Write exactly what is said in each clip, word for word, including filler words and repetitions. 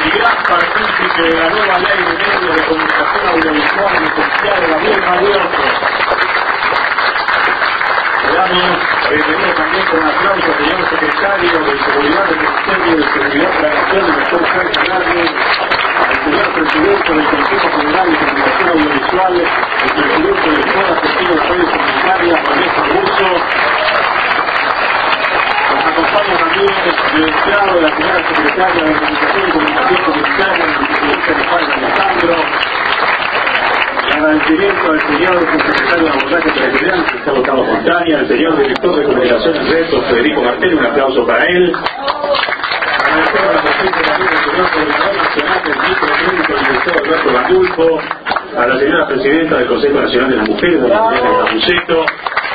y gran partícipe de la nueva ley de medios de comunicación audiovisual y social de la misma abierto. Le damos bienvenido también con aplauso al señor secretario de Seguridad del Ministerio de Seguridad de la Nación, el doctor Jorge Largue, el señor presidente del Consejo Federal de Comunicación Audiovisual, el presidente del Foro Argentino de Redes Comunitarias, Vanessa Russo. Nos acompaña también el entrado de la señora secretaria de Comunicación y Comunicación Comunitaria, el presidente de Juan Alejandro. El agradecimiento al señor secretario de Abordaje Territorial, Gustavo Carlos Montaña, al señor director de Comunicaciones Red, Federico Martel, un aplauso para él. Agradecemos a la presencia también del señor Coordinador Nacional del Centro Clínico, el director Alberto Bandulfo, a la señora presidenta del Consejo Nacional de las Mujeres, de la señora Capucheto,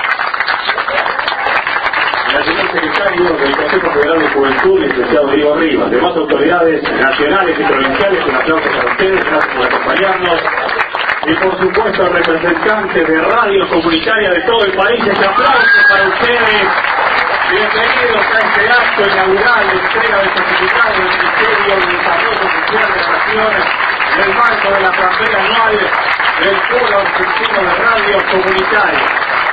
al señor secretario del Consejo Federal de Juventud, el licenciado Diego Rivas, demás autoridades nacionales y provinciales, un aplauso para ustedes, gracias por acompañarnos. Y por supuesto representantes de radios comunitarias de todo el país, este aplauso para ustedes. Bienvenidos a este acto inaugural de entrega del certificado del Ministerio de Desarrollo Social de la Nación en el marco de la asamblea anual del Foro Argentino de Radios Comunitarias.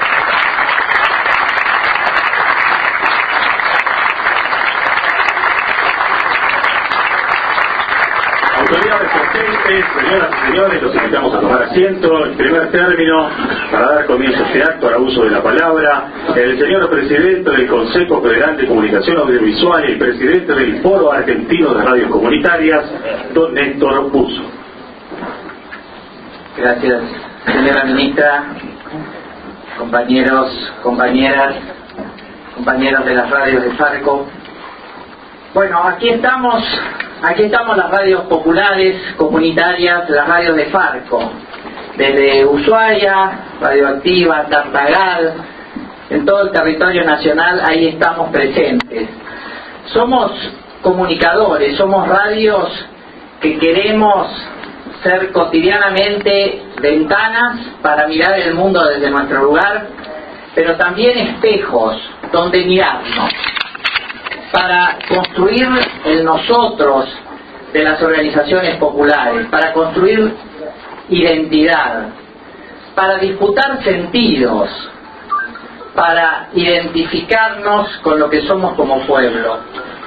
Autoridades presentes, señoras y señores, los invitamos a tomar asiento. En primer término, para dar comienzo a este acto, al uso de la palabra, el señor presidente del Consejo Federal de Comunicación Audiovisual y el presidente del Foro Argentino de Radios Comunitarias, don Néstor Busso. Gracias, señora ministra, compañeros, compañeras, compañeros de las radios de Farco. Bueno, aquí estamos, aquí estamos las radios populares, comunitarias, las radios de Farco, desde Ushuaia, Radioactiva, Tartagal, en todo el territorio nacional, ahí estamos presentes. Somos comunicadores, somos radios que queremos ser cotidianamente ventanas para mirar el mundo desde nuestro lugar, pero también espejos donde mirarnos, para construir el nosotros de las organizaciones populares, para construir identidad, para disputar sentidos, para identificarnos con lo que somos como pueblo.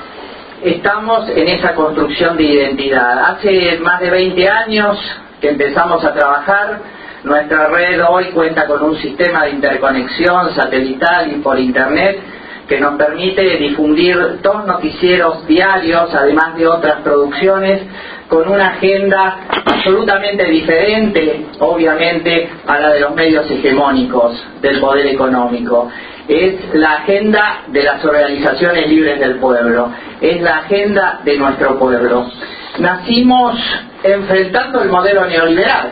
Estamos en esa construcción de identidad. Hace más de veinte años que empezamos a trabajar. Nuestra red hoy cuenta con un sistema de interconexión satelital y por internet que nos permite difundir dos noticieros diarios, además de otras producciones, con una agenda absolutamente diferente, obviamente, a la de los medios hegemónicos del poder económico. Es la agenda de las organizaciones libres del pueblo, es la agenda de nuestro pueblo. Nacimos enfrentando el modelo neoliberal.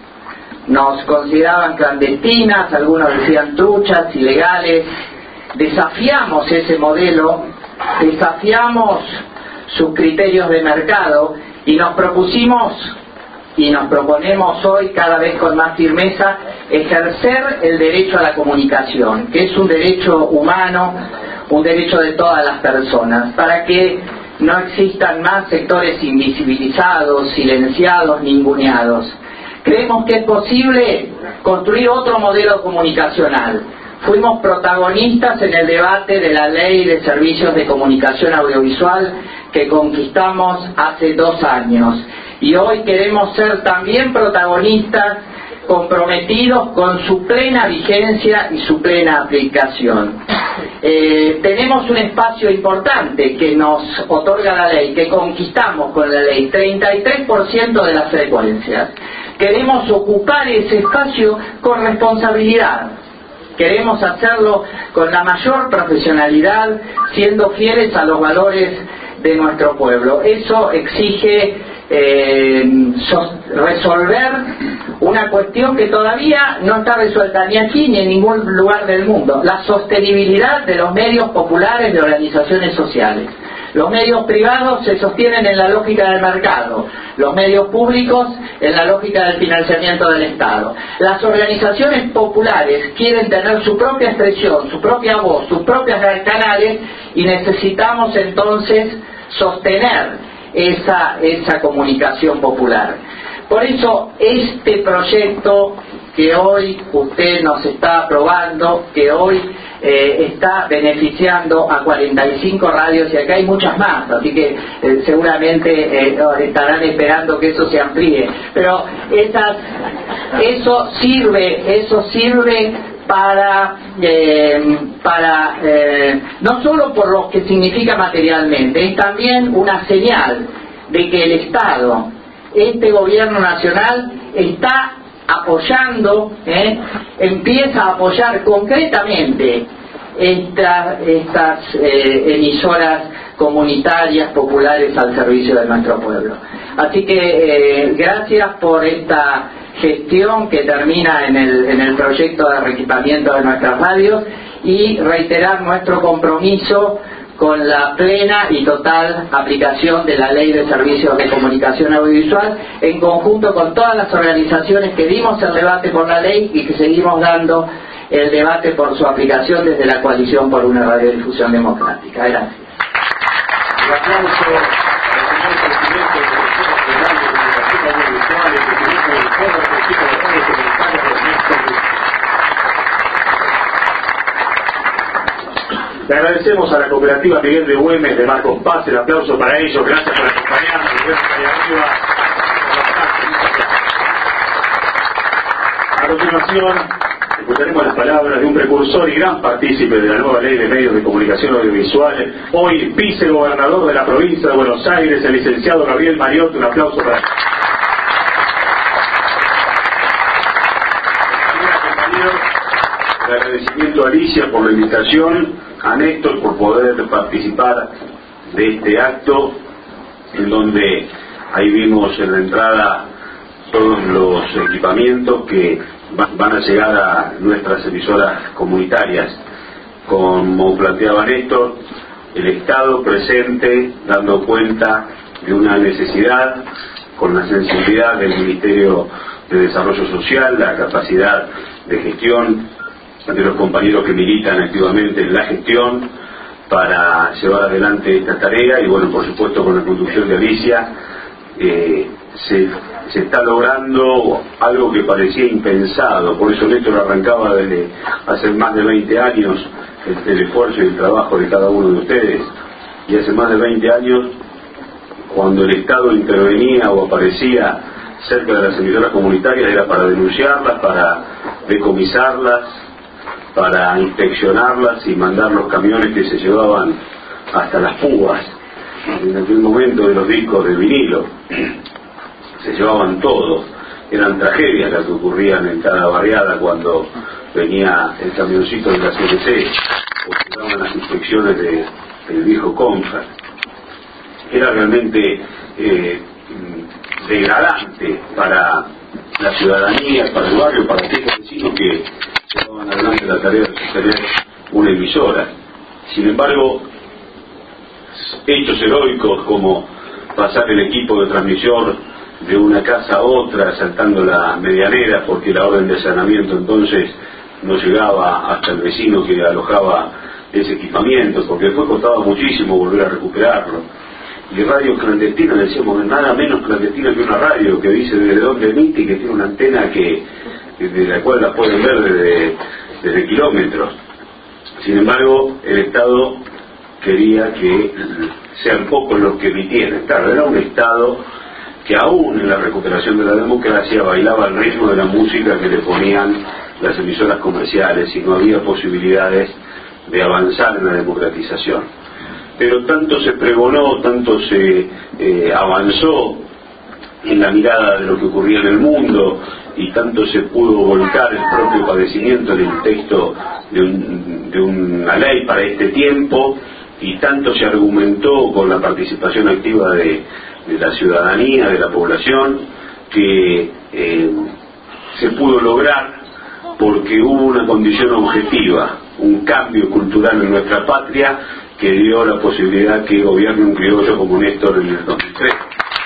Nos consideraban clandestinas, algunos decían truchas, ilegales. Desafiamos ese modelo, desafiamos sus criterios de mercado y nos propusimos y nos proponemos hoy cada vez con más firmeza ejercer el derecho a la comunicación, que es un derecho humano, un derecho de todas las personas, para que no existan más sectores invisibilizados, silenciados, ninguneados. Creemos que es posible construir otro modelo comunicacional. Fuimos protagonistas en el debate de la Ley de Servicios de Comunicación Audiovisual que conquistamos hace dos años. Y hoy queremos ser también protagonistas comprometidos con su plena vigencia y su plena aplicación. Eh, tenemos un espacio importante que nos otorga la ley, que conquistamos con la ley, treinta y tres por ciento de las frecuencias. Queremos ocupar ese espacio con responsabilidad. Queremos hacerlo con la mayor profesionalidad, siendo fieles a los valores de nuestro pueblo. Eso exige eh, resolver una cuestión que todavía no está resuelta ni aquí ni en ningún lugar del mundo: la sostenibilidad de los medios populares de organizaciones sociales. Los medios privados se sostienen en la lógica del mercado, los medios públicos en la lógica del financiamiento del Estado. Las organizaciones populares quieren tener su propia expresión, su propia voz, sus propios canales, y necesitamos entonces sostener esa, esa comunicación popular. Por eso este proyecto que hoy usted nos está aprobando, que hoy eh, está beneficiando a cuarenta y cinco radios, y acá hay muchas más, así que eh, seguramente eh, estarán esperando que eso se amplíe, pero esas, eso sirve, eso sirve para, eh, para eh, no solo por lo que significa materialmente, es también una señal de que el Estado, este gobierno nacional, está apoyando, ¿eh? empieza a apoyar concretamente esta, estas eh, emisoras comunitarias, populares, al servicio de nuestro pueblo. Así que eh, gracias por esta gestión que termina en el, en el proyecto de reequipamiento de nuestras radios, y reiterar nuestro compromiso con la plena y total aplicación de la Ley de Servicios de Comunicación Audiovisual, en conjunto con todas las organizaciones que dimos el debate por la ley y que seguimos dando el debate por su aplicación desde la Coalición por una Radiodifusión Democrática. Gracias. Un aplauso al señor presidente del Consejo Federal de Comunicación Audiovisual, el presidente del Foro del Consejo de Radio Comunitaria, Ernesto. Le agradecemos a la cooperativa Miguel de Güemes de Marcos Paz, el aplauso para ellos, gracias por acompañarnos, ahí arriba. A continuación, escucharemos las palabras de un precursor y gran partícipe de la nueva Ley de Medios de Comunicación Audiovisual, hoy vicegobernador de la provincia de Buenos Aires, el licenciado Gabriel Mariotti. Un aplauso para él. El agradecimiento a Alicia por la invitación, a Néstor por poder participar de este acto, en donde ahí vimos en la entrada todos los equipamientos que van a llegar a nuestras emisoras comunitarias. Como planteaba Néstor, el Estado presente, dando cuenta de una necesidad, con la sensibilidad del Ministerio de Desarrollo Social, la capacidad de gestión de los compañeros que militan activamente en la gestión para llevar adelante esta tarea, y bueno, por supuesto con la conducción de Alicia, eh, se, se está logrando algo que parecía impensado. Por eso Néstor arrancaba desde hace más de veinte años el, el esfuerzo y el trabajo de cada uno de ustedes, y hace más de veinte años, cuando el Estado intervenía o aparecía cerca de las emisoras comunitarias, era para denunciarlas, para decomisarlas, para inspeccionarlas y mandar los camiones que se llevaban hasta las púas. En aquel momento de los discos de vinilo se llevaban todo. Eran tragedias las que ocurrían en cada barriada cuando venía el camioncito de la C N C o se daban las inspecciones de, del viejo Confa. Era realmente eh, degradante para la ciudadanía, para el barrio, para aquellos vecinos que llevaban adelante la tarea de sostener una emisora. Sin embargo, hechos heroicos como pasar el equipo de transmisión de una casa a otra saltando la medianera porque la orden de allanamiento entonces no llegaba hasta el vecino que alojaba ese equipamiento, porque después costaba muchísimo volver a recuperarlo. Y radios clandestinas, decíamos, nada menos clandestina que una radio que dice desde dónde emite y que tiene una antena que de la cual la pueden ver desde, desde kilómetros. Sin embargo, el Estado quería que sean pocos los que emitieran. Claro, era un Estado que aún en la recuperación de la democracia bailaba al ritmo de la música que le ponían las emisoras comerciales, y no había posibilidades de avanzar en la democratización. Pero tanto se pregonó, tanto se eh, avanzó en la mirada de lo que ocurría en el mundo, y tanto se pudo volcar el propio padecimiento en el texto de, un, de una ley para este tiempo, y tanto se argumentó con la participación activa de, de la ciudadanía, de la población, que eh, se pudo lograr porque hubo una condición objetiva, un cambio cultural en nuestra patria que dio la posibilidad que gobierne un criollo como Néstor en el dos mil tres.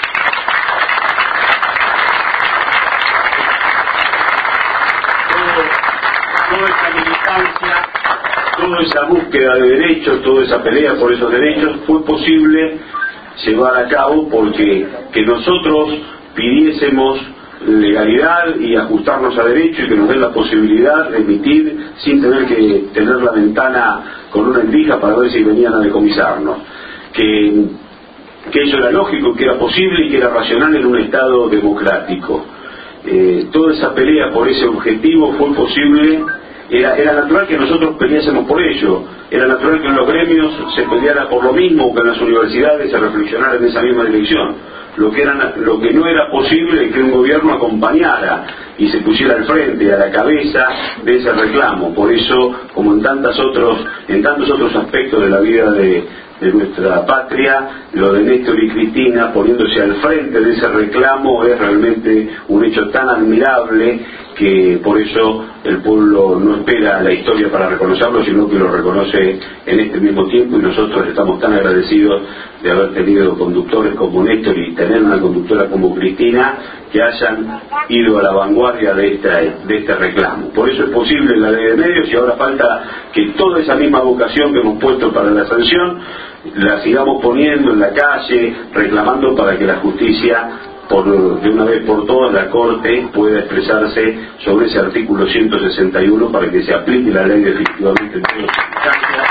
Toda esa militancia, toda esa búsqueda de derechos, toda esa pelea por esos derechos fue posible llevar a cabo, porque que nosotros pidiésemos legalidad y ajustarnos a derecho y que nos den la posibilidad de emitir sin tener que tener la ventana con una endija para ver si venían a decomisarnos, que, que eso era lógico, que era posible y que era racional en un Estado democrático. Eh, toda esa pelea por ese objetivo fue posible. Era, era natural que nosotros peleásemos por ello, era natural que en los gremios se peleara por lo mismo, que en las universidades se reflexionara en esa misma dirección. Lo que, era, lo que no era posible es que un gobierno acompañara y se pusiera al frente, a la cabeza de ese reclamo. Por eso, como en tantos otros, en tantos otros aspectos de la vida de, de nuestra patria, lo de Néstor y Cristina poniéndose al frente de ese reclamo es realmente un hecho tan admirable que por eso el pueblo no espera la historia para reconocerlo, sino que lo reconoce en este mismo tiempo, y nosotros estamos tan agradecidos de haber tenido conductores como Néstor y tener una conductora como Cristina, que hayan ido a la vanguardia de, esta, de este reclamo. Por eso es posible la ley de medios, y ahora falta que toda esa misma vocación que hemos puesto para la sanción la sigamos poniendo en la calle, reclamando para que la justicia, por, de una vez por todas, la Corte pueda expresarse sobre ese artículo ciento sesenta y uno para que se aplique la ley definitivamente en todos los casos.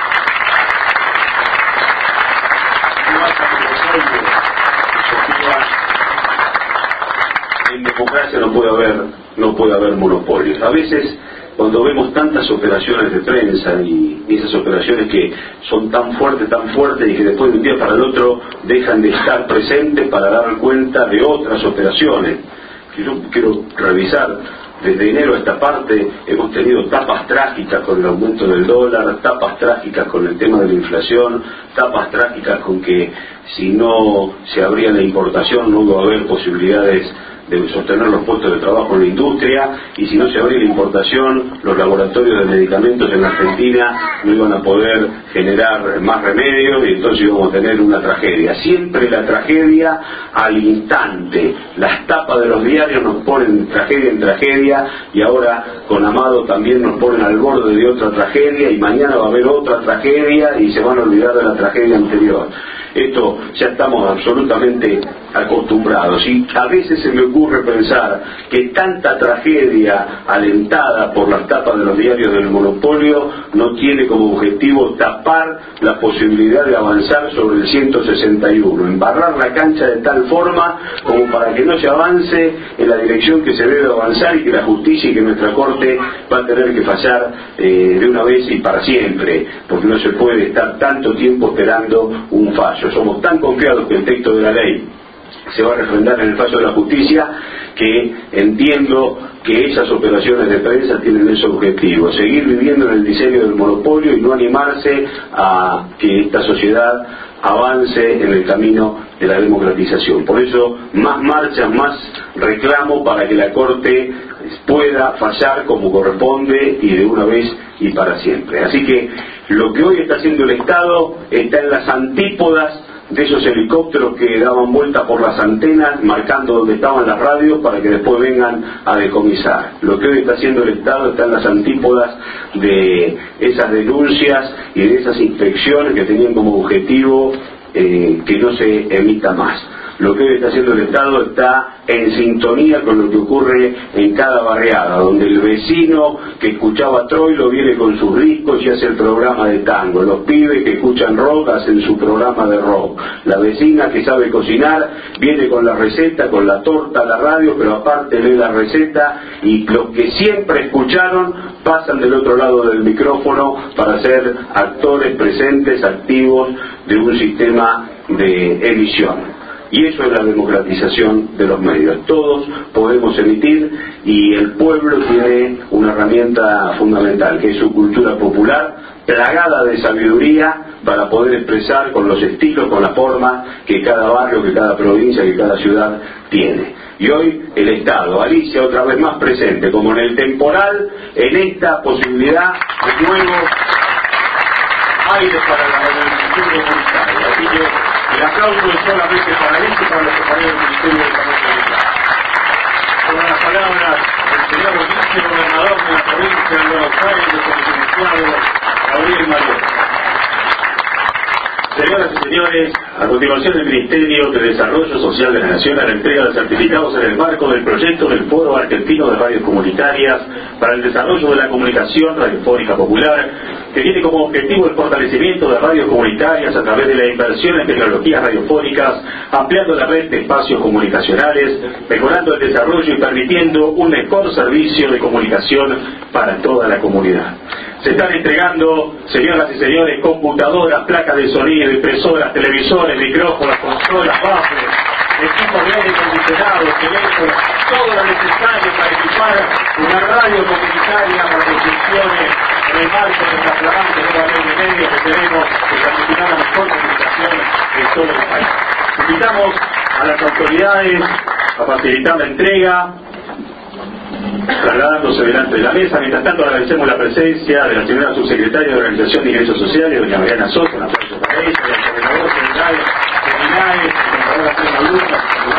En democracia no puede haber, no puede haber monopolios. A veces, cuando vemos tantas operaciones de prensa y esas operaciones que son tan fuertes, tan fuertes, y que después de un día para el otro dejan de estar presentes para dar cuenta de otras operaciones, que yo quiero revisar. Desde enero a esta parte hemos tenido tapas trágicas con el aumento del dólar, tapas trágicas con el tema de la inflación, tapas trágicas con que si no se abría la importación no iba a haber posibilidades de sostener los puestos de trabajo en la industria, y si no se abría la importación, los laboratorios de medicamentos en Argentina no iban a poder generar más remedios, y entonces íbamos a tener una tragedia. Siempre la tragedia al instante. Las tapas de los diarios nos ponen tragedia en tragedia, y ahora con Amado también nos ponen al borde de otra tragedia, y mañana va a haber otra tragedia y se van a olvidar de la tragedia anterior. Esto ya estamos absolutamente acostumbrados, y a veces se me ocurre pensar que tanta tragedia alentada por las tapas de los diarios del monopolio no tiene como objetivo tapar la posibilidad de avanzar sobre el ciento sesenta y uno, embarrar la cancha de tal forma como para que no se avance en la dirección que se debe avanzar, y que la justicia y que nuestra Corte va a tener que fallar eh, de una vez y para siempre, porque no se puede estar tanto tiempo esperando un fallo. Somos tan confiados que el texto de la ley se va a refrendar en el fallo de la justicia, que entiendo que esas operaciones de prensa tienen ese objetivo: seguir viviendo en el diseño del monopolio y no animarse a que esta sociedad avance en el camino de la democratización. Por eso, más marchas, más reclamo para que la Corte pueda fallar como corresponde y de una vez y para siempre. Así que lo que hoy está haciendo el Estado está en las antípodas de esos helicópteros que daban vuelta por las antenas marcando dónde estaban las radios para que después vengan a decomisar. Lo que hoy está haciendo el Estado está en las antípodas de esas denuncias y de esas inspecciones que tenían como objetivo eh, que no se emita más. Lo que hoy está haciendo el Estado está en sintonía con lo que ocurre en cada barriada, donde el vecino que escuchaba Troilo viene con sus discos y hace el programa de tango, los pibes que escuchan rock hacen su programa de rock, la vecina que sabe cocinar viene con la receta, con la torta a la radio, pero aparte lee la receta, y los que siempre escucharon pasan del otro lado del micrófono para ser actores presentes, activos de un sistema de emisión. Y eso es la democratización de los medios. Todos podemos emitir, y el pueblo tiene una herramienta fundamental, que es su cultura popular, plagada de sabiduría, para poder expresar con los estilos, con la forma que cada barrio, que cada provincia, que cada ciudad tiene. Y hoy el Estado, Alicia otra vez más presente, como en el temporal, en esta posibilidad de nuevo aire para la organización comunitaria. Así que el aplauso es solamente para esto y para los compañeros del Ministerio de Desarrollo Social. Con las palabras del señor vicegobernador de la provincia de Buenos Aires, el licenciado Gabriel Mario. Señoras y señores, a continuación el Ministerio de Desarrollo Social de la Nación hará entrega de certificados en el marco del proyecto del Foro Argentino de Radios Comunitarias para el Desarrollo de la Comunicación Radiofónica Popular, que tiene como objetivo el fortalecimiento de radios comunitarias a través de la inversión en tecnologías radiofónicas, ampliando la red de espacios comunicacionales, mejorando el desarrollo y permitiendo un mejor servicio de comunicación para toda la comunidad. Se están entregando, señoras y señores, computadoras, placas de sonido, impresoras, televisores, micrófonos, consolas, baffles, equipos de aire acondicionado, teléfonos, todo lo necesario para equipar una radio comunitaria para que funcione en el marco de la flamante nueva ley de medios que tenemos que certificar la mejor comunicación de todo el país. Invitamos a las autoridades a facilitar la entrega, trasladándose delante de la mesa. Mientras tanto, agradecemos la presencia de la señora subsecretaria de Organización de Ingresos Sociales, doña Mariana Sosa, un aplauso para ella, del coordinador general de INAE, contadora Plena Luna,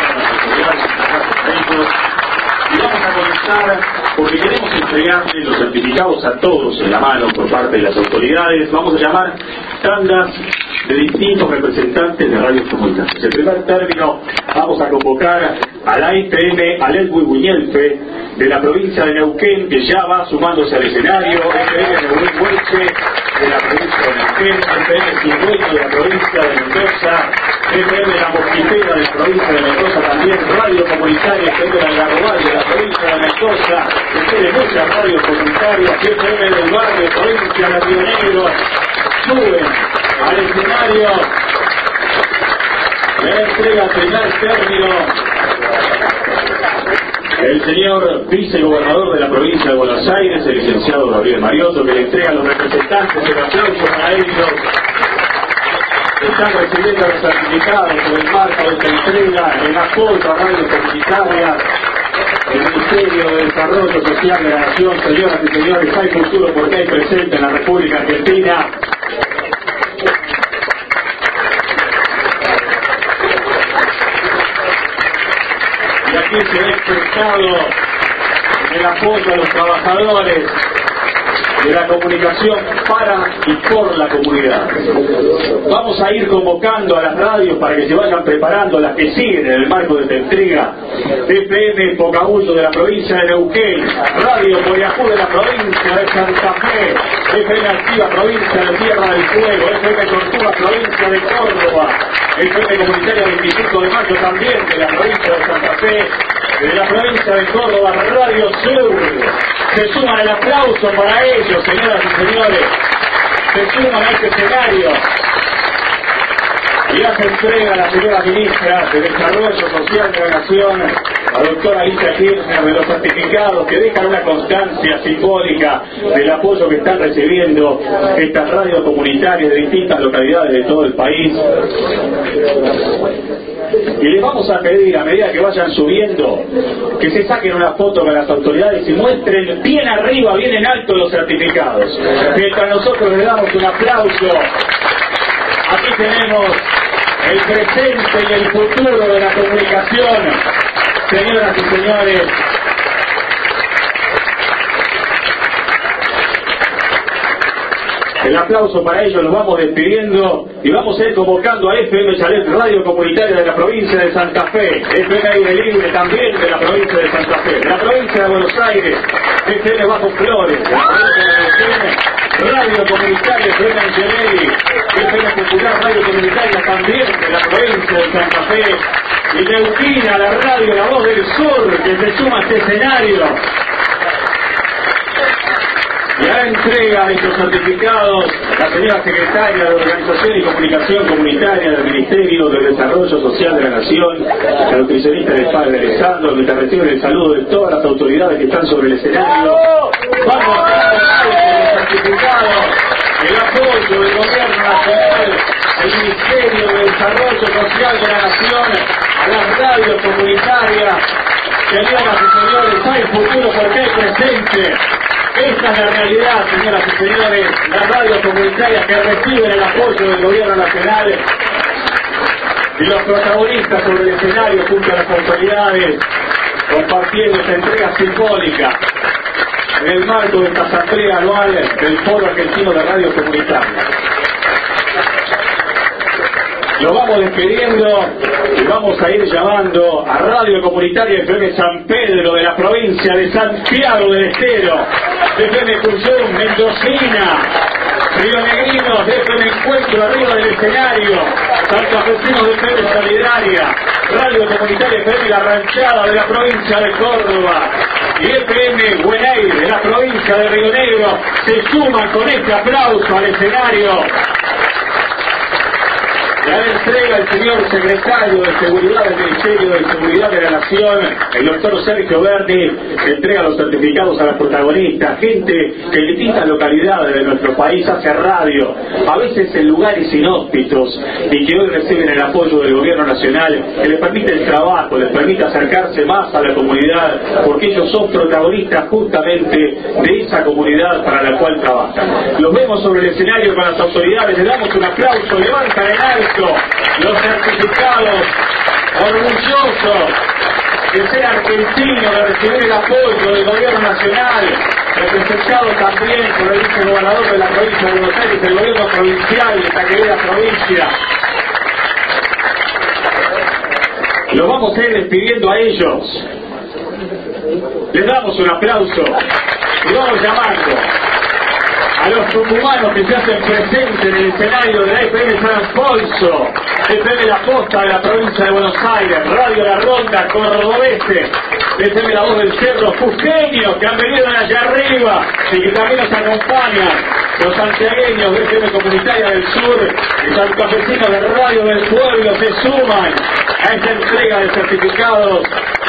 y vamos a comenzar porque queremos entregarle los certificados a todos en la mano por parte de las autoridades. Vamos a llamar tandas de distintos representantes de radios comunitarias. En primer término, vamos a convocar a la F M Alelbu Buñelfe de la provincia de Neuquén, que ya va sumándose al escenario, F M Neuquén Huelche de la provincia de Neuquén, F M Cigüeño de la provincia de Mendoza, F M La Mosquitera de la provincia de Mendoza también, Radio Comunitaria F M de Algarrobal de la provincia de Mendoza, que tiene muchas radios comunitarias, F M del Barrio, provincia de Río Negro, suben al escenario. La entrega primer término el señor vicegobernador de la provincia de Buenos Aires, el licenciado Gabriel Mariotto, que le entrega a los representantes el aplauso para ellos. Están recibiendo los certificados por el marco de esta entrega en apoyo a radios comunitarias. El Ministerio de Desarrollo Social de la Nación, señoras y señores, hay futuro porque hay presente en la República Argentina. Y aquí se ha expresado el apoyo a los trabajadores de la comunicación para y por la comunidad. Vamos a ir convocando a las radios para que se vayan preparando, las que siguen en el marco de esta entrega. F M Pocahuyo de la provincia de Neuquén, Radio Boyajú de la provincia de Santa Fe, F M Activa provincia de Tierra del Fuego, F M Tortuga provincia de Córdoba, F M Comunitaria veinticinco de mayo también de la provincia de Santa Fe, de la provincia de Córdoba, Radio Sur. Se suman el aplauso para ellos, señoras y señores. Se suman a este escenario. Y hace entrega a la señora ministra de Desarrollo Social de la Nación, la doctora Alicia Kirchner, de los certificados que dejan una constancia simbólica del apoyo que están recibiendo estas radios comunitarias de distintas localidades de todo el país. Y les vamos a pedir, a medida que vayan subiendo, que se saquen una foto con las autoridades y muestren bien arriba, bien en alto los certificados. Mientras nosotros les damos un aplauso, aquí tenemos el presente y el futuro de la comunicación, señoras y señores. El aplauso para ellos, los vamos despidiendo y vamos a ir convocando a F M Chalet, Radio Comunitaria de la provincia de Santa Fe, F M Aire Libre también de la provincia de Santa Fe, de la provincia de Buenos Aires, F M Bajo Flores, de la provincia de Neuquén, Radio Comunitaria F M Angelelli, F M Popular Radio Comunitaria también de la provincia de Santa Fe, y Neuquina, la radio La Voz del Sur, que se suma a este escenario. Y a la entrega de estos certificados, la señora secretaria de Organización y Comunicación Comunitaria del Ministerio de Desarrollo Social de la Nación, la nutricionista del padre Alessandro, que te recibe el saludo de todas las autoridades que están sobre el escenario. Vamos a dar los certificados, el apoyo del Gobierno Nacional, el Ministerio de Desarrollo Social de la Nación, a las radios comunitarias. Señoras y señores, hay futuro porque hay presente. Esta es la realidad, señoras y señores, las radios comunitarias que reciben el apoyo del Gobierno Nacional y los protagonistas sobre el escenario junto a las autoridades, compartiendo esta entrega simbólica en el marco de esta asamblea anual del Foro Argentino de Radio Comunitaria. Lo vamos despidiendo y vamos a ir llamando a Radio Comunitaria F M San Pedro de la provincia de Santiago del Estero, de F M Cuyum, Mendocina, Río Negrinos, de F M Encuentro arriba del escenario, Santafesinos de F M Solidaria, Radio Comunitaria F M La Ranchada de la provincia de Córdoba y F M Buenaire de la provincia de Río Negro se suman con este aplauso al escenario. La entrega el señor secretario de Seguridad del Ministerio de Seguridad de la Nación, el doctor Sergio Berni, que entrega los certificados a los protagonistas, gente que en distintas localidades de nuestro país hace radio, a veces en lugares inhóspitos, y que hoy reciben el apoyo del gobierno nacional, que les permite el trabajo, les permite acercarse más a la comunidad, porque ellos son protagonistas justamente de esa comunidad para la cual trabajan. Los vemos sobre el escenario con las autoridades, les damos un aplauso, levantan en alto los certificados, orgullosos de ser argentinos, de recibir el apoyo del gobierno nacional, representado también por el vicegobernador de la provincia de Buenos Aires, el gobierno provincial de esta querida provincia. Los vamos a ir despidiendo a ellos. Les damos un aplauso y vamos llamando a los tucumanos que se hacen presentes en el escenario de la F M San Alfonso, F M La Posta de la provincia de Buenos Aires, Radio La Ronda, Cordobese, F M La Voz del Cerro, Jujeños, que han venido de allá arriba y que también nos acompañan, los santiagueños de F M Comunitaria del Sur y santafesinos de Radio del Pueblo se suman a esta entrega de certificados.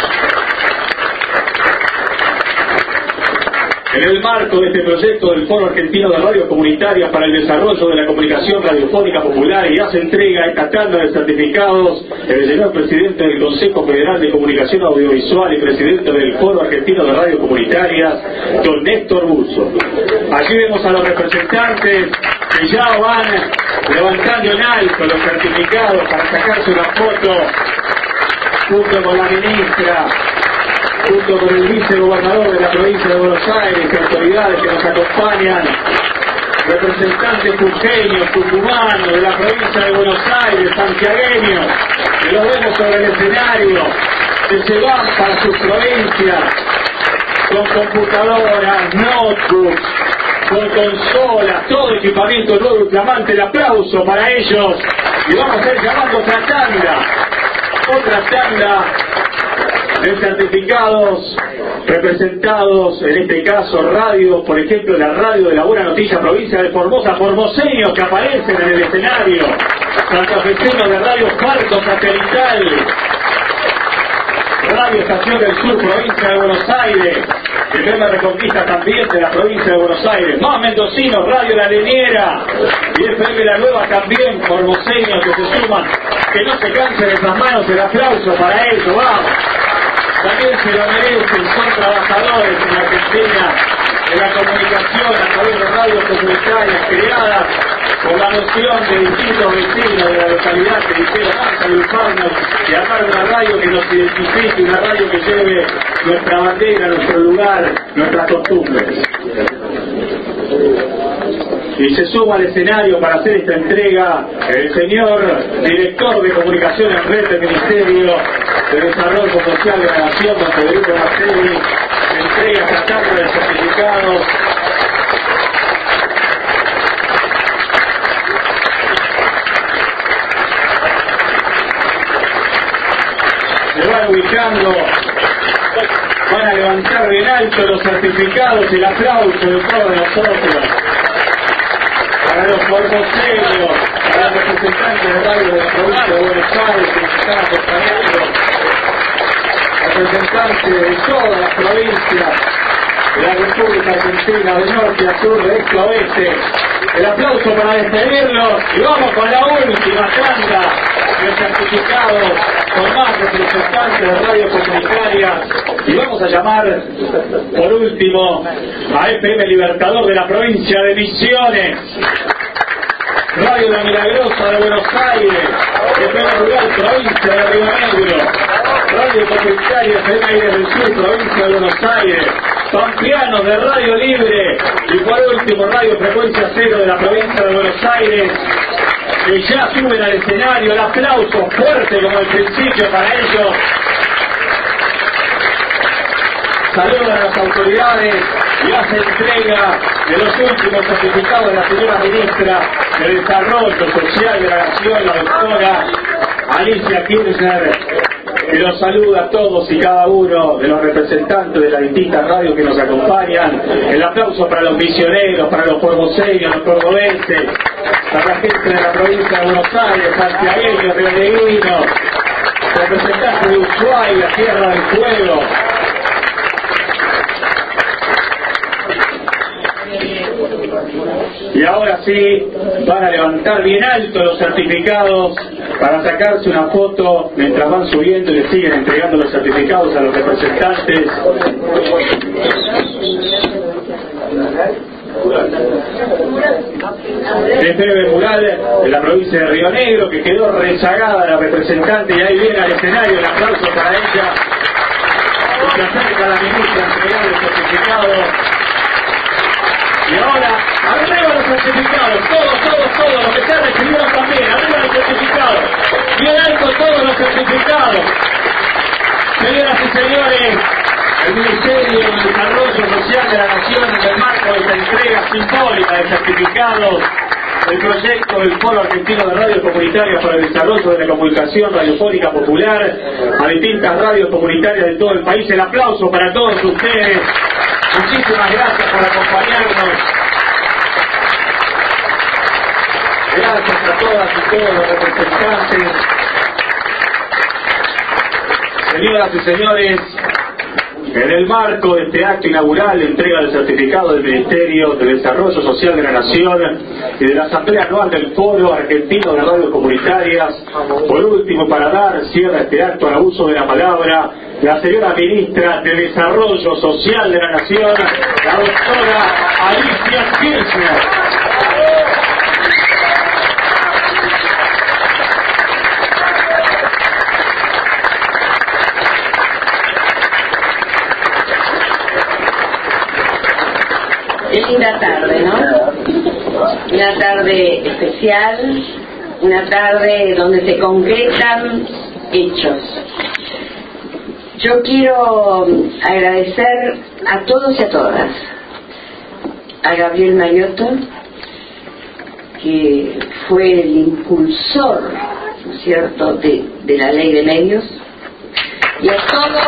En el marco de este proyecto del Foro Argentino de Radio Comunitaria para el Desarrollo de la Comunicación Radiofónica Popular, y hace entrega a esta tanda de certificados el señor presidente del Consejo Federal de Comunicación Audiovisual y presidente del Foro Argentino de Radio Comunitarias, don Néstor Buzo. Allí vemos a los representantes que ya van levantando en alto los certificados para sacarse una foto junto con la ministra, junto con el vicegobernador de la provincia de Buenos Aires, autoridades que nos acompañan, representantes jujeños, tucumanos de la provincia de Buenos Aires, santiagueños, que los vemos sobre el escenario, que se van para sus provincias con computadoras, notebooks, con consolas, todo equipamiento nuevo y flamante. El aplauso para ellos. Y vamos a ir llamando otra tanda, otra tanda de certificados representados, en este caso radio, por ejemplo la radio de la Buena Noticia, provincia de Formosa, formoseños que aparecen en el escenario, santafesinos de Radio Farco Satelital, Radio Estación del Sur, provincia de Buenos Aires, F M Reconquista también de la provincia de Buenos Aires, más mendocinos, Radio La Leñera y F M La Nueva también, formoseños que se suman, que no se cansen de esas manos, el aplauso para ellos, vamos. También se lo merecen, son trabajadores en Argentina de la comunicación a través de radios comunitarias creadas por la noción de distintos vecinos de la localidad que dijeron vamos a agruparnos y armar una radio que nos identifique, una radio que lleve nuestra bandera, nuestro lugar, nuestras costumbres. Y se suma al escenario para hacer esta entrega el señor director de comunicación en red del Ministerio de Desarrollo Social de la Nación, don Federico Martelli, que entrega esta tanda de certificados. Se van ubicando, van a levantar bien alto los certificados y el aplauso de todos nosotros. Para los formoseños, para los representantes de radio de la provincia de Buenos Aires que nos están acompañando, representantes de todas las provincias de la República Argentina, de norte a sur, de este a oeste. El aplauso para despedirlos y vamos con la última tanda de certificados con más representantes de radio comunitarias y vamos a llamar por último a F M Libertador de la provincia de Misiones, Radio La Milagrosa de Buenos Aires, F M Rural, provincia de Río Negro, Radio Comunitaria F M Aires del Sur, provincia de Buenos Aires, Pampeanos de Radio Libre y por último Radio Frecuencia Cero de la provincia de Buenos Aires. que ya suben al escenario. El aplauso fuerte como al principio para ellos. Saludan a las autoridades y hace entrega de los últimos certificados de la señora ministra de Desarrollo Social de la Nación, la doctora Alicia Kirchner, que los saluda a todos y cada uno de los representantes de las distintas radios que nos acompañan. El aplauso para los misioneros, para los formoseños, los cordobeses, para la gente de la provincia de Buenos Aires, santiagueños, rionegrinos, representantes de Ushuaia, Tierra del Fuego. Y ahora sí, van a levantar bien alto los certificados para sacarse una foto mientras van subiendo y le siguen entregando los certificados a los representantes. De breve mural de la provincia de Río Negro, que quedó rezagada la representante, y ahí viene al escenario. El aplauso para ella. Y se acerca la ministra a entregar el certificado. Y ahora, arriba los certificados, todos, todos, todos, los que se recibieron también, arriba los certificados, bien alto todos los certificados. Señoras y señores, el Ministerio de Desarrollo Social de la Nación, en el marco de esta entrega simbólica de certificados del proyecto del Foro Argentino de Radios Comunitarias para el Desarrollo de la Comunicación Radiofónica Popular, a distintas radios comunitarias de todo el país. El aplauso para todos ustedes. Muchísimas gracias por acompañarnos. Gracias a todas y todos los representantes. Señoras y señores, en el marco de este acto inaugural de entrega del certificado del Ministerio de Desarrollo Social de la Nación y de la Asamblea Anual del Foro Argentino de Radios Comunitarias, por último, para dar cierre a este acto al abuso de la palabra, la señora Ministra de Desarrollo Social de la Nación, la doctora Alicia Kirchner. Qué linda tarde, ¿no? Una tarde especial, una tarde donde se concretan hechos. Yo quiero agradecer a todos y a todas, a Gabriel Mariotto, que fue el impulsor, ¿no es cierto?, de, de la ley de medios, y a todos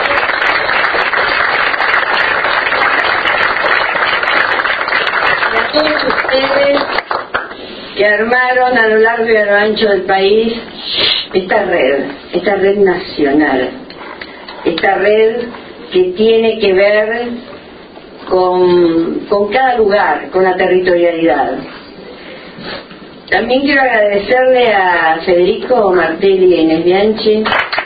todos ustedes que armaron a lo largo y a lo ancho del país esta red, esta red nacional, esta red que tiene que ver con, con cada lugar, con la territorialidad. También quiero agradecerle a Federico Martelli e Inés Bianchi,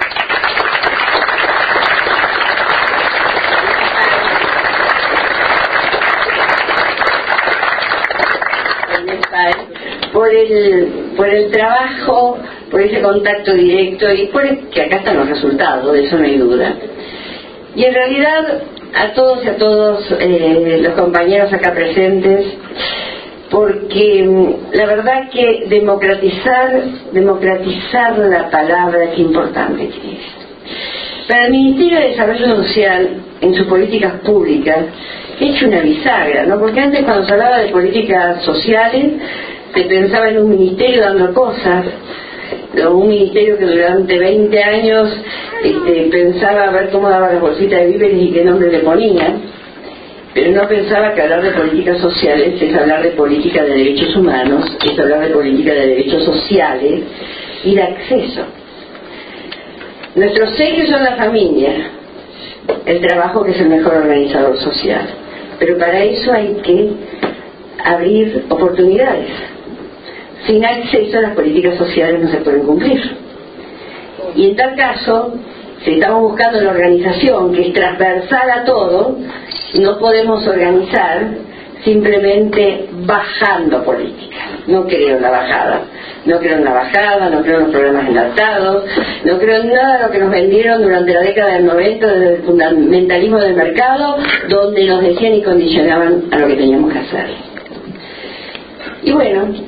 por el por el trabajo, por ese contacto directo y por el, que acá están los resultados, de eso no hay duda. Y en realidad a todos y a todos eh, los compañeros acá presentes, porque la verdad que democratizar democratizar la palabra es importante que es. Para el Ministerio de Desarrollo Social, en sus políticas públicas, he hecho una bisagra, ¿no? Porque antes, cuando se hablaba de políticas sociales, se pensaba en un ministerio dando cosas, o un ministerio que durante veinte años este, pensaba a ver cómo daba las bolsitas de víveres y qué nombre le ponía, pero no pensaba que hablar de políticas sociales es hablar de política de derechos humanos, es hablar de política de derechos sociales y de acceso. Nuestros ejes son la familia, el trabajo, que es el mejor organizador social, pero para eso hay que abrir oportunidades. Sin acceso, las políticas sociales no se pueden cumplir. Y en tal caso, si estamos buscando la organización que es transversal a todo, no podemos organizar simplemente bajando políticas. No creo en la bajada. No creo en la bajada, no creo en los programas enlatados, no creo en nada de lo que nos vendieron durante la década del noventa desde el fundamentalismo del mercado, donde nos decían y condicionaban a lo que teníamos que hacer. Y bueno,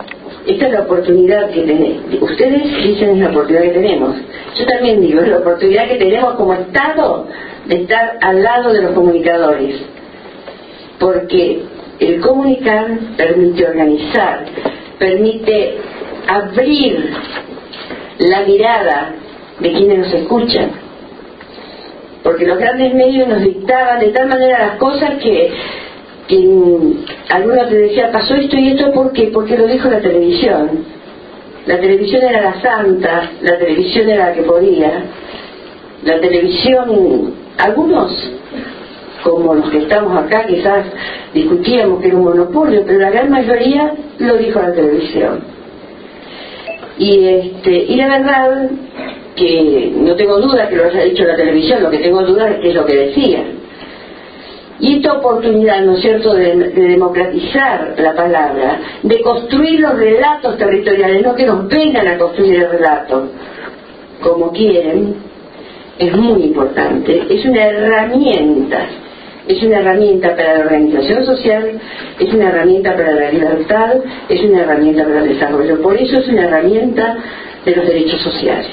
esta es la oportunidad que tenemos. Ustedes dicen es la oportunidad que tenemos. Yo también digo, es la oportunidad que tenemos como Estado de estar al lado de los comunicadores. Porque el comunicar permite organizar, permite abrir la mirada de quienes nos escuchan. Porque los grandes medios nos dictaban de tal manera las cosas que, que algunos te decían, pasó esto y esto, ¿por qué? Porque lo dijo la televisión. La televisión era la santa, la televisión era la que podía. La televisión, algunos, como los que estamos acá, quizás discutíamos que era un monopolio, pero la gran mayoría lo dijo la televisión. Y, este, y la verdad que no tengo duda que lo haya dicho la televisión, lo que tengo duda es que es lo que decía. Y esta oportunidad, ¿no es cierto?, de, de democratizar la palabra, de construir los relatos territoriales, no que nos vengan a construir el relato como quieren, es muy importante. Es una herramienta, es una herramienta para la organización social, es una herramienta para la libertad, es una herramienta para el desarrollo. Por eso es una herramienta de los derechos sociales.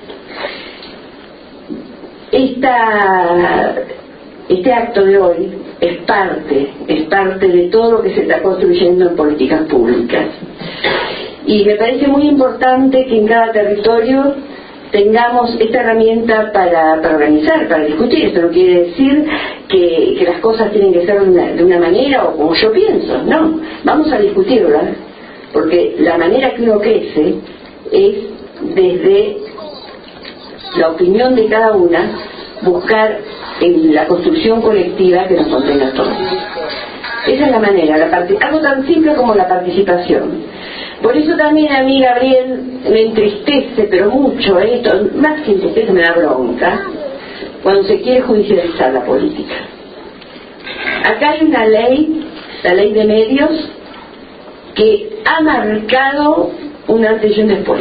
Esta, este acto de hoy es parte, es parte de todo lo que se está construyendo en políticas públicas. Y me parece muy importante que en cada territorio tengamos esta herramienta para, para organizar, para discutir. Esto no quiere decir que, que las cosas tienen que ser de una, de una manera o como yo pienso, no. Vamos a discutirlas, porque la manera que uno crece es desde la opinión de cada una, buscar en la construcción colectiva que nos contenga a todos. Esa es la manera, la part- algo tan simple como la participación. Por eso también a mí, Gabriel, me entristece, pero mucho, ¿eh? Esto, más que entristece, me da bronca, cuando se quiere judicializar la política. Acá hay una ley, la ley de medios, que ha marcado un antes y un después.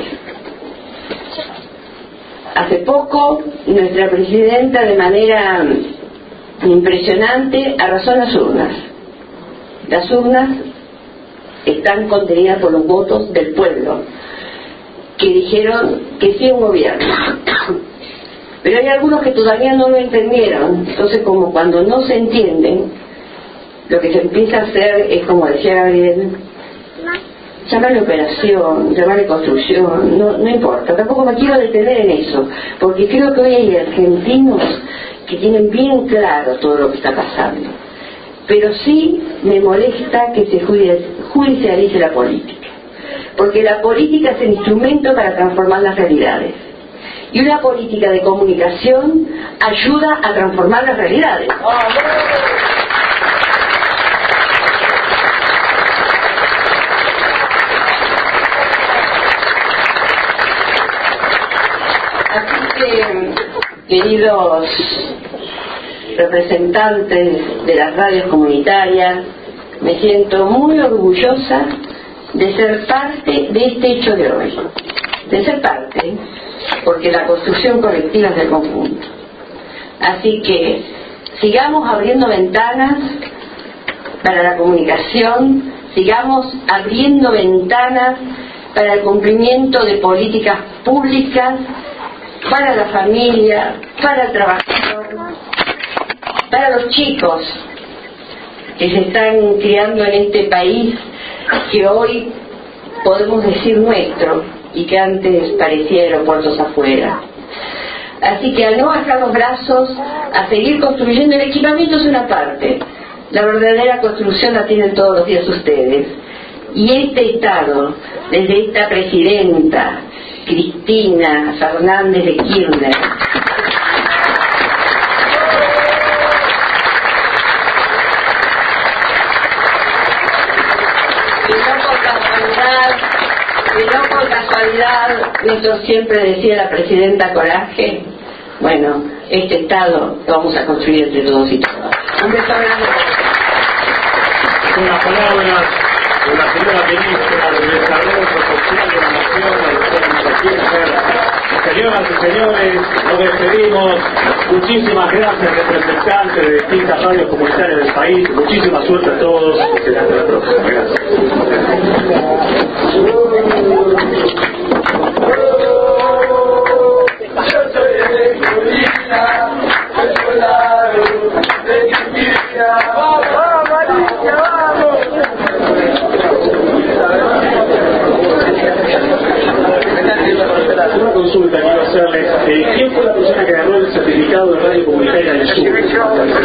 Hace poco, nuestra presidenta, de manera impresionante, arrasó las urnas. Las urnas están contenidas por los votos del pueblo, que dijeron que sí a un gobierno. Pero hay algunos que todavía no lo entendieron. Entonces, como cuando no se entienden, lo que se empieza a hacer es, como decía Gabriel, llamarle operación, llamarle construcción, no, no importa, tampoco me quiero detener en eso, porque creo que hoy hay argentinos que tienen bien claro todo lo que está pasando. Pero sí me molesta que se judicialice la política, porque la política es el instrumento para transformar las realidades, y una política de comunicación ayuda a transformar las realidades. Así que, queridos representantes de las radios comunitarias, me siento muy orgullosa de ser parte de este hecho de hoy, de ser parte, porque la construcción colectiva es del conjunto. Así que sigamos abriendo ventanas para la comunicación, sigamos abriendo ventanas para el cumplimiento de políticas públicas, para la familia, para el trabajador, para los chicos que se están criando en este país que hoy podemos decir nuestro y que antes parecía aeropuertos afuera. Así que al no bajar los brazos, a seguir construyendo, el equipamiento es una parte, la verdadera construcción la tienen todos los días ustedes. Y este Estado, desde esta presidenta Cristina Fernández de Kirchner, que no por casualidad, que no por casualidad, Néstor siempre decía la presidenta Coraje, bueno, este Estado lo vamos a construir entre todos y todas. Un beso grande. Unas palabras de la señora ministra del Desarrollo Social de la Nación, la doctora María Teresa. Señoras y señores, nos despedimos. Muchísimas gracias, representantes de distintas radios comunitarias del país. Muchísima suerte a todos. Será hasta la próxima. Gracias. Una consulta quiero hacerles. Eh, ¿Quién fue la persona que ganó el certificado de radio comunitaria del sur?